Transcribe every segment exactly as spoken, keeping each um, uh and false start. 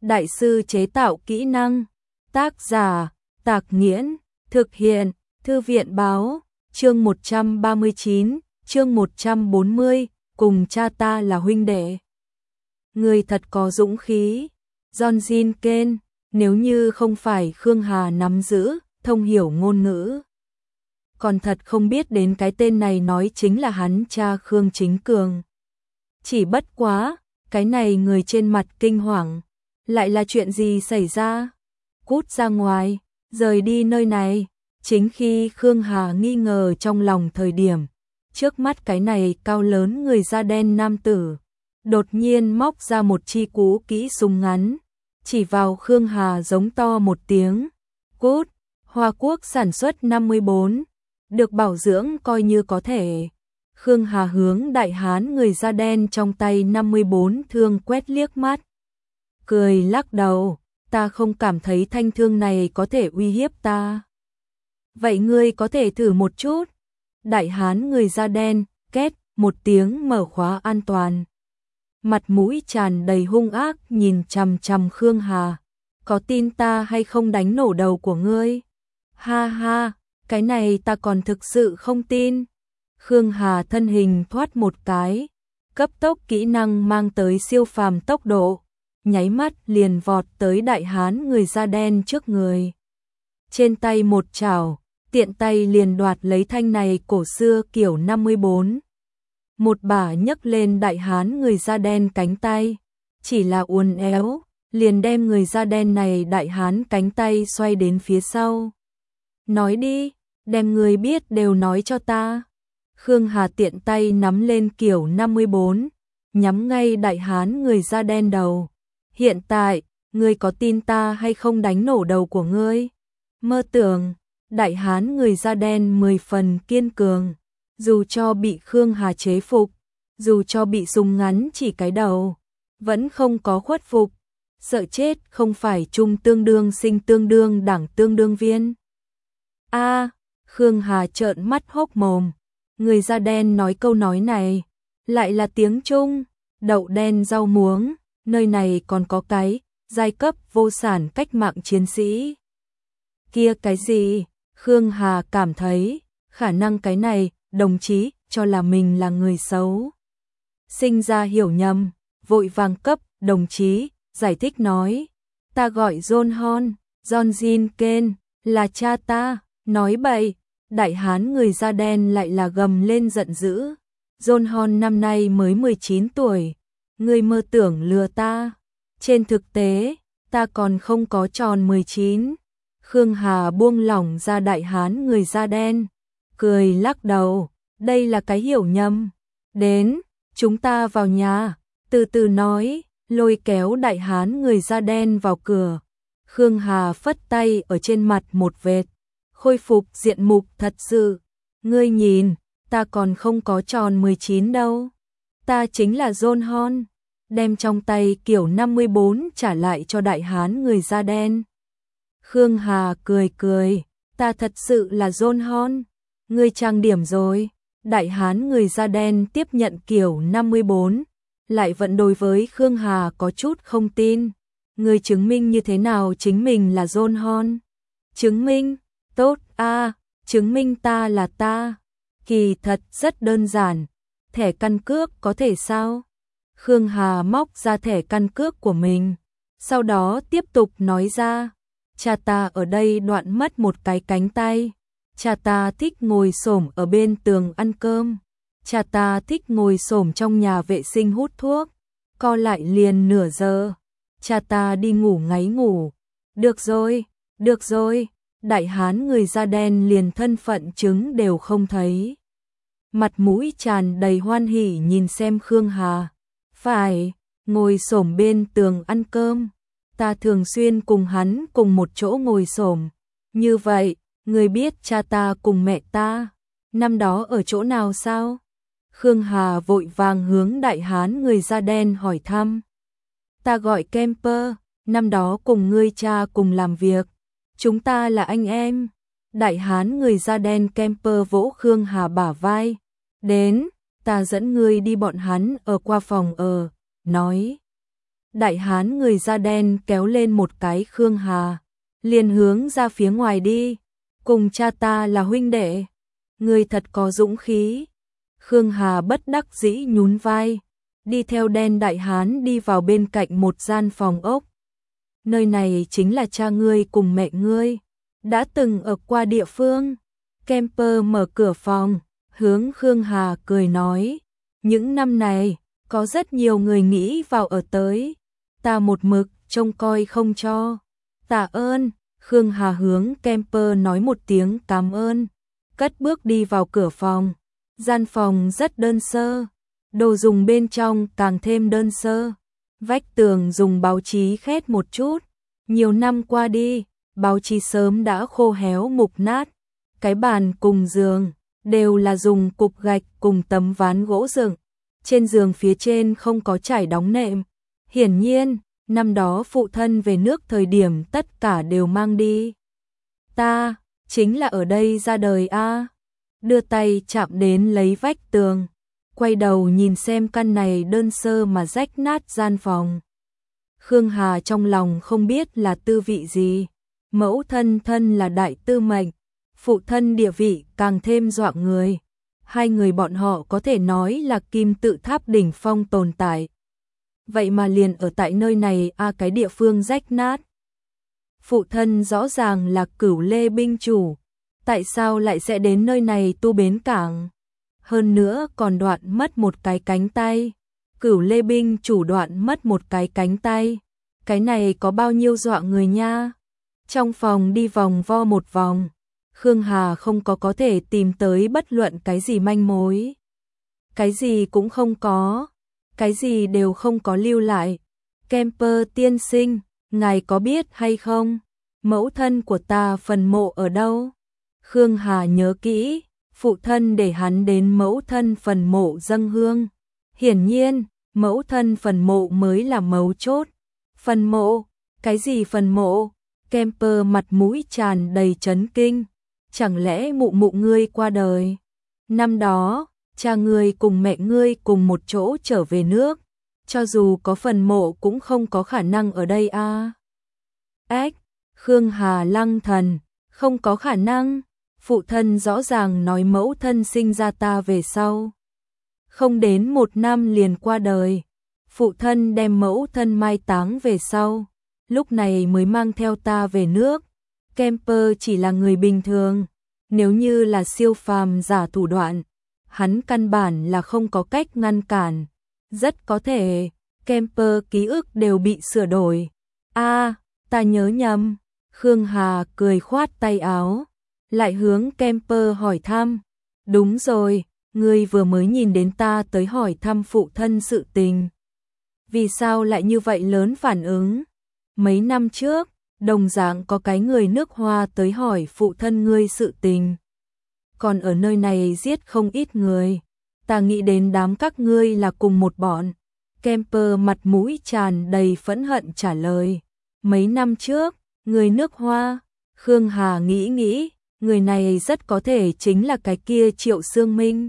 đại sư chế tạo kỹ năng. Tác giả, Tạc Nghiễn, thực hiện, Thư viện Báo, chương một trăm ba mươi chín, chương một trăm bốn mươi, cùng cha ta là huynh đệ. Người thật có dũng khí. John Jin Ken, nếu như không phải Khương Hà nắm giữ, thông hiểu ngôn ngữ. Còn thật không biết đến cái tên này nói chính là hắn cha Khương Chính Cường. Chỉ bất quá, cái này người trên mặt kinh hoàng. Lại là chuyện gì xảy ra? Cút ra ngoài, rời đi nơi này. Chính khi Khương Hà nghi ngờ trong lòng thời điểm, trước mắt cái này cao lớn người da đen nam tử, đột nhiên móc ra một chi cú kỹ súng ngắn, chỉ vào Khương Hà giống to một tiếng. Cút, Hoa Quốc sản xuất năm mươi bốn, được bảo dưỡng coi như có thể. Khương Hà hướng đại hán người da đen trong tay năm mươi bốn thương quét liếc mắt. Cười lắc đầu, ta không cảm thấy thanh thương này có thể uy hiếp ta. Vậy ngươi có thể thử một chút. Đại hán người da đen, két, một tiếng mở khóa an toàn. Mặt mũi tràn đầy hung ác nhìn chằm chằm Khương Hà. Có tin ta hay không đánh nổ đầu của ngươi? Ha ha, cái này ta còn thực sự không tin. Khương Hà thân hình thoát một cái, cấp tốc kỹ năng mang tới siêu phàm tốc độ, nháy mắt liền vọt tới đại hán người da đen trước người. Trên tay một chảo, tiện tay liền đoạt lấy thanh này cổ xưa kiểu năm mươi bốn. Một bả nhấc lên đại hán người da đen cánh tay, chỉ là uốn éo, liền đem người da đen này đại hán cánh tay xoay đến phía sau. Nói đi, đem người biết đều nói cho ta. Khương Hà tiện tay nắm lên kiểu năm mươi bốn, nhắm ngay đại hán người da đen đầu. Hiện tại, ngươi có tin ta hay không đánh nổ đầu của ngươi? Mơ tưởng, đại hán người da đen mười phần kiên cường. Dù cho bị Khương Hà chế phục, dù cho bị súng ngắn chỉ cái đầu, vẫn không có khuất phục. Sợ chết không phải trung tương đương sinh tương đương đẳng tương đương viên. A, Khương Hà trợn mắt hốc mồm. Người da đen nói câu nói này, lại là tiếng Trung, đậu đen rau muống, nơi này còn có cái, giai cấp vô sản cách mạng chiến sĩ. Kia cái gì? Khương Hà cảm thấy, khả năng cái này, đồng chí, cho là mình là người xấu. Sinh ra hiểu nhầm, vội vàng cấp, đồng chí, giải thích nói. Ta gọi John Hon, John Jin Ken, là cha ta, nói bậy. Đại hán người da đen lại là gầm lên giận dữ. John Hon năm nay mới mười chín tuổi. Ngươi mơ tưởng lừa ta. Trên thực tế, ta còn không có tròn mười chín. Khương Hà buông lỏng ra đại hán người da đen. Cười lắc đầu. Đây là cái hiểu nhầm. Đến, chúng ta vào nhà. Từ từ nói, lôi kéo đại hán người da đen vào cửa. Khương Hà phất tay ở trên mặt một vệt. Khôi phục diện mục thật sự. Ngươi nhìn, ta còn không có tròn mười chín đâu. Ta chính là John Hon. Đem trong tay kiểu năm mươi bốn trả lại cho đại hán người da đen. Khương Hà cười cười. Ta thật sự là John Hon. Ngươi trang điểm rồi. Đại hán người da đen tiếp nhận kiểu năm mươi bốn. Lại vẫn đối với Khương Hà có chút không tin. Ngươi chứng minh như thế nào chính mình là John Hon? Chứng minh? Tốt a, à, chứng minh ta là ta. Kỳ thật rất đơn giản. Thẻ căn cước có thể sao? Khương Hà móc ra thẻ căn cước của mình. Sau đó tiếp tục nói ra. Cha ta ở đây đoạn mất một cái cánh tay. Cha ta thích ngồi xổm ở bên tường ăn cơm. Cha ta thích ngồi xổm trong nhà vệ sinh hút thuốc. Co lại liền nửa giờ. Cha ta đi ngủ ngáy ngủ. Được rồi, được rồi. Đại hán người da đen liền thân phận chứng đều không thấy. Mặt mũi tràn đầy hoan hỉ nhìn xem Khương Hà. Phải, ngồi xổm bên tường ăn cơm. Ta thường xuyên cùng hắn cùng một chỗ ngồi xổm. Như vậy, người biết cha ta cùng mẹ ta, năm đó ở chỗ nào sao? Khương Hà vội vàng hướng đại hán người da đen hỏi thăm. Ta gọi Kemper, năm đó cùng ngươi cha cùng làm việc. Chúng ta là anh em. Đại hán người da đen Kemper vỗ Khương Hà bả vai. Đến, ta dẫn ngươi đi bọn hắn ở qua phòng ở, nói. đại hán người da đen kéo lên một cái Khương Hà, liền hướng ra phía ngoài đi, cùng cha ta là huynh đệ, người thật có dũng khí. Khương Hà bất đắc dĩ nhún vai, đi theo đen đại hán đi vào bên cạnh một gian phòng ốc. Nơi này chính là cha ngươi cùng mẹ ngươi đã từng ở qua địa phương. Kemper mở cửa phòng, hướng Khương Hà cười nói, những năm này, có rất nhiều người nghĩ vào ở tới, ta một mực trông coi không cho. Tạ ơn. Khương Hà hướng Kemper nói một tiếng cảm ơn, cất bước đi vào cửa phòng. Gian phòng rất đơn sơ, đồ dùng bên trong càng thêm đơn sơ. Vách tường dùng báo chí khét một chút, nhiều năm qua đi, báo chí sớm đã khô héo mục nát. Cái bàn cùng giường đều là dùng cục gạch cùng tấm ván gỗ dựng. Trên giường phía trên không có trải đóng nệm. Hiển nhiên, năm đó phụ thân về nước thời điểm tất cả đều mang đi. Ta, chính là ở đây ra đời a. Đưa tay chạm đến lấy vách tường, quay đầu nhìn xem căn này đơn sơ mà rách nát gian phòng. Khương Hà trong lòng không biết là tư vị gì. Mẫu thân thân là đại tư mệnh, phụ thân địa vị càng thêm dọa người. Hai người bọn họ có thể nói là kim tự tháp đỉnh phong tồn tại. Vậy mà liền ở tại nơi này a à, cái địa phương rách nát. Phụ thân rõ ràng là Cửu Lê binh chủ, tại sao lại sẽ đến nơi này tu bến cảng? Hơn nữa còn đoạn mất một cái cánh tay. Cửu Lê binh chủ đoạn mất một cái cánh tay. Cái này có bao nhiêu dọa người nha. Trong phòng đi vòng vo một vòng, Khương Hà không có có thể tìm tới bất luận cái gì manh mối. Cái gì cũng không có, cái gì đều không có lưu lại. Kemper tiên sinh, ngài có biết hay không, mẫu thân của ta phần mộ ở đâu? Khương Hà nhớ kỹ, phụ thân để hắn đến mẫu thân phần mộ dâng hương. Hiển nhiên, mẫu thân phần mộ mới là mấu chốt. Phần mộ? Cái gì phần mộ? Kemper mặt mũi tràn đầy chấn kinh. Chẳng lẽ mụ mụ ngươi qua đời? Năm đó, cha ngươi cùng mẹ ngươi cùng một chỗ trở về nước. Cho dù có phần mộ cũng không có khả năng ở đây a. À? Ếch, Khương Hà lăng thần, không có khả năng. Phụ thân rõ ràng nói mẫu thân sinh ra ta về sau. Không đến một năm liền qua đời. Phụ thân đem mẫu thân mai táng về sau, lúc này mới mang theo ta về nước. Kemper chỉ là người bình thường, nếu như là siêu phàm giả thủ đoạn, hắn căn bản là không có cách ngăn cản. Rất có thể, Kemper ký ức đều bị sửa đổi. A, à, ta nhớ nhầm. Khương Hà cười khoát tay áo, lại hướng Kemper hỏi thăm. Đúng rồi, ngươi vừa mới nhìn đến ta tới hỏi thăm phụ thân sự tình. Vì sao lại như vậy lớn phản ứng? Mấy năm trước, đồng dạng có cái người nước Hoa tới hỏi phụ thân ngươi sự tình. Còn ở nơi này giết không ít người. Ta nghĩ đến đám các ngươi là cùng một bọn. Kemper mặt mũi tràn đầy phẫn hận trả lời. Mấy năm trước, người nước Hoa. Khương Hà nghĩ nghĩ, người này rất có thể chính là cái kia Triệu Sương Minh.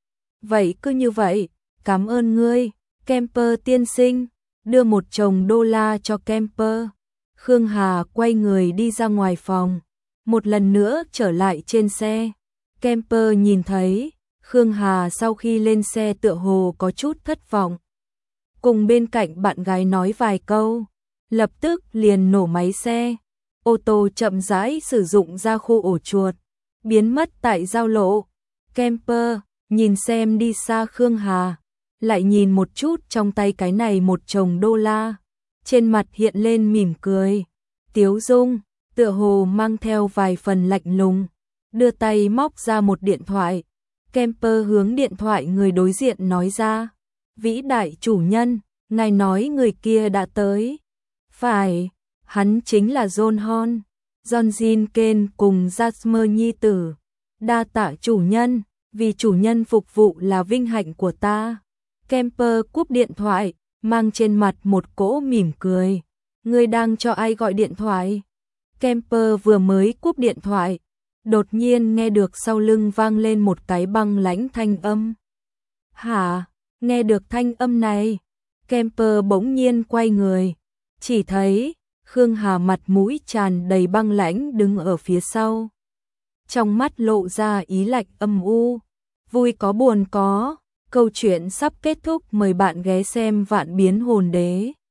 Vậy cứ như vậy, cảm ơn ngươi, Kemper tiên sinh. Đưa một chồng đô la cho Kemper. Khương Hà quay người đi ra ngoài phòng, một lần nữa trở lại trên xe. Kemper nhìn thấy Khương Hà sau khi lên xe tựa hồ có chút thất vọng. Cùng bên cạnh bạn gái nói vài câu, lập tức liền nổ máy xe. Ô tô chậm rãi sử dụng ra khu ổ chuột, biến mất tại giao lộ. Kemper nhìn xem đi xa Khương Hà, lại nhìn một chút trong tay cái này một chồng đô la, trên mặt hiện lên mỉm cười, tiếu dung, tựa hồ mang theo vài phần lạnh lùng, đưa tay móc ra một điện thoại. Kemper hướng điện thoại người đối diện nói ra, vĩ đại chủ nhân, ngài nói người kia đã tới. Phải, hắn chính là John Hon, John Jin Ken cùng Jasmer nhi tử. Đa tạ chủ nhân, vì chủ nhân phục vụ là vinh hạnh của ta. Kemper cúp điện thoại, mang trên mặt một cỗ mỉm cười. Ngươi đang cho ai gọi điện thoại? Kemper vừa mới cúp điện thoại, đột nhiên nghe được sau lưng vang lên một cái băng lãnh thanh âm. Hả? Nghe được thanh âm này, Kemper bỗng nhiên quay người, chỉ thấy Khương Hà mặt mũi tràn đầy băng lãnh đứng ở phía sau. Trong mắt lộ ra ý lạnh âm u, vui có buồn có, câu chuyện sắp kết thúc, mời bạn ghé xem Vạn Biến Hồn Đế.